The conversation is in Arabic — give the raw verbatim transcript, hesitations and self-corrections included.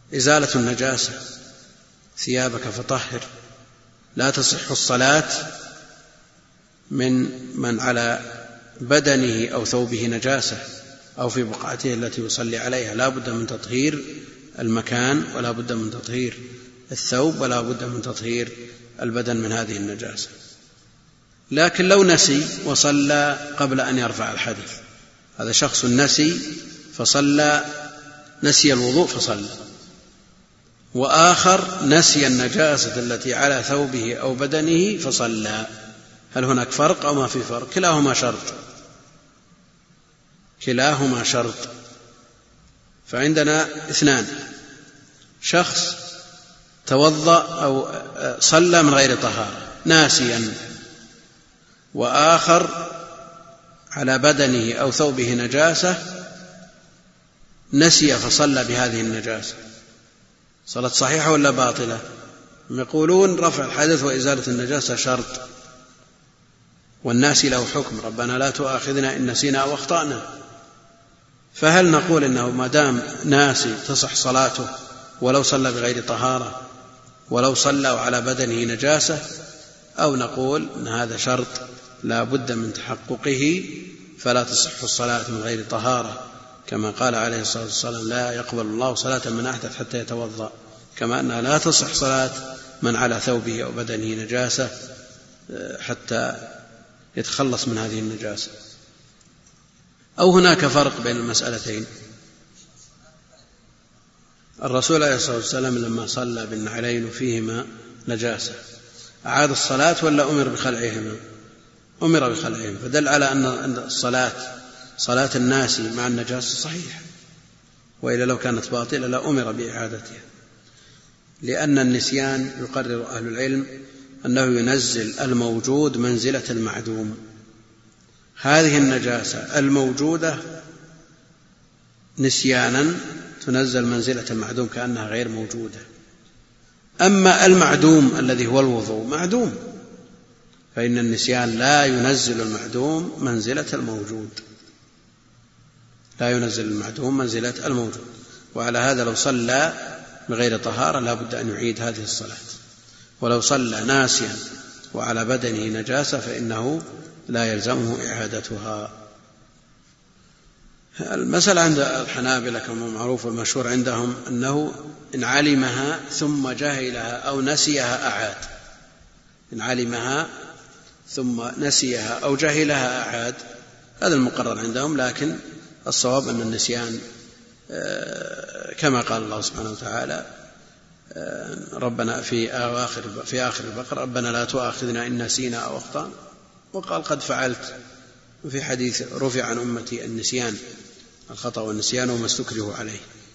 إزالة النجاسة، ثيابك فطهر، لا تصح الصلاة من من على بدنه أو ثوبه نجاسة أو في بقعته التي يصلي عليها، لا بد من تطهير المكان ولا بد من تطهير الثوب ولا بد من تطهير البدن من هذه النجاسة. لكن لو نسي وصلى قبل أن يرفع الحدث، هذا شخص نسي فصلى، نسي الوضوء فصلى، وآخر نسي النجاسة التي على ثوبه أو بدنه فصلى، هل هناك فرق أو ما في فرق؟ كلاهما شرط، كلاهما شرط. فعندنا اثنان، شخص توضأ أو صلى من غير طهارة ناسيا، وآخر على بدنه أو ثوبه نجاسة نسي فصلى بهذه النجاسة، صلاة صحيحة ولا باطلة؟ يقولون رفع الحدث وإزالة النجاسة شرط، والناس له حكم، ربنا لا تؤاخذنا إن نسينا أو أخطأنا. فهل نقول إنه ما دام ناسي تصح صلاته ولو صلى بغير طهارة ولو صلى وعلى بدنه نجاسة، أو نقول إن هذا شرط لا بد من تحققه فلا تصح الصلاة من غير طهارة، كما قال عليه الصلاة والسلام لا يقبل الله صلاة من أحدث حتى يتوضأ، كما أنها لا تصح صلاة من على ثوبه أو بدنه نجاسة حتى يتخلص من هذه النجاسة. أو هناك فرق بين المسألتين؟ الرسول عليه الصلاة والسلام لما صلى بالنعلين وفيهما نجاسة أعاد الصلاة ولا أمر بخلعهما؟ أمر بخلعهما، فدل على أن الصلاة صلاة الناس مع النجاسة صحيحة، وإلا لو كانت باطلة لا أمر بإعادتها، لأن النسيان يقرر أهل العلم أنه ينزل الموجود منزلة المعدوم. هذه النجاسة الموجودة نسيانا تنزل منزلة المعدوم كأنها غير موجودة. أما المعدوم الذي هو الوضوء معدوم، فإن النسيان لا ينزل المعدوم منزلة الموجود، لا ينزل المعدوم منزلة الموجود. وعلى هذا لو صلى بغير طهارة لا بد أن يعيد هذه الصلاة، ولو صلى ناسيا وعلى بدنه نجاسة فإنه لا يلزمه إعادتها. المسألة عند الحنابلة كما معروف والمشهور عندهم أنه إن علمها ثم جهلها أو نسيها أعاد، إن علمها ثم نسيها أو جهلها أعاد، هذا المقرر عندهم. لكن الصواب أن النسيان كما قال الله سبحانه وتعالى ربنا في آخر في آخر البقرة ربنا لا تؤاخذنا إن نسينا أو أخطأنا، وقال قد فعلت. وفي حديث رفع عن أمتي النسيان الخطأ والنسيان وما استكرهوا عليه.